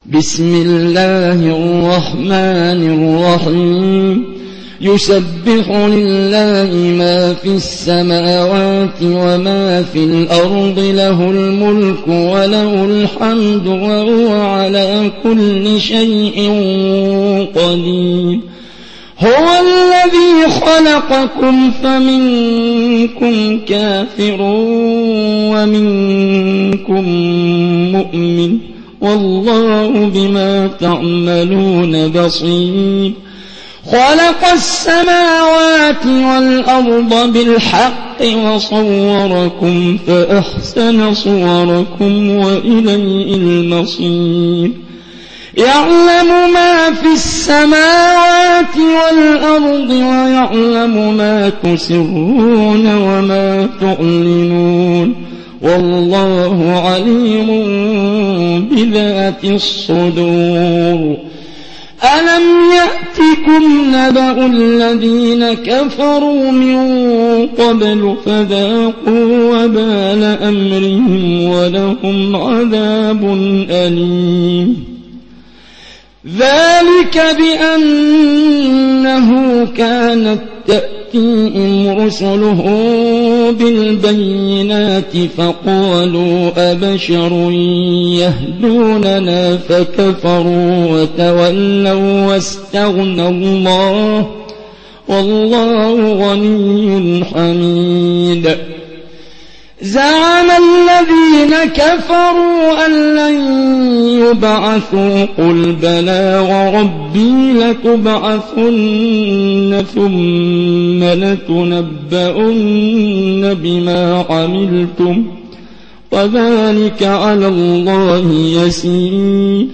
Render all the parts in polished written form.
بسم الله الرحمن الرحيم يسبح لله ما في السماوات وما في الأرض له الملك وله الحمد وهو على كل شيء قدير هو الذي خلقكم فمنكم كافر ومنكم مؤمن والله بما تعملون بصير خلق السماوات والأرض بالحق وصوركم فأحسن صوركم وإليه المصير يعلم ما في السماوات والأرض ويعلم ما تسرون وما تعلنون والله عليم بذات الصدور ألم يأتكم نبأ الذين كفروا من قبل فذاقوا وبال أمرهم ولهم عذاب أليم ذلك بأنه كانت تأتيهم رسلهم بالبينات فقالوا أبشر يهدوننا فكفروا وتولوا واستغنى الله والله غني حميد زعم الذين كفروا أن لن يبعثوا قل بلى وربي لتبعثن ثم لتنبؤن بما عملتم وذلك على الله يسير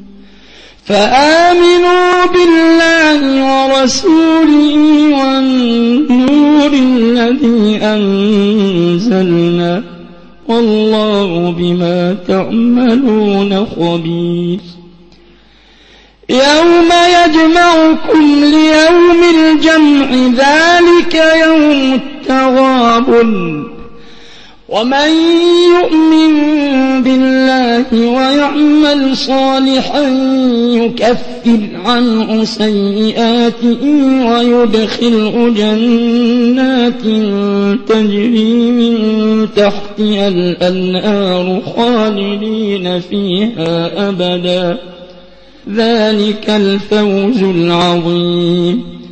فآمنوا بالله ورسوله والنور الذي أنزلنا والله بما تعملون خبير يوم يجمعكم ليوم الجمع ذلك يوم التغابن ومن يؤمن بالله ويعمل صالحا يكفر عنه سيئاته ويدخله جنات تجري من تحتها الأنهار خالدين فيها أبدا ذلك الفوز العظيم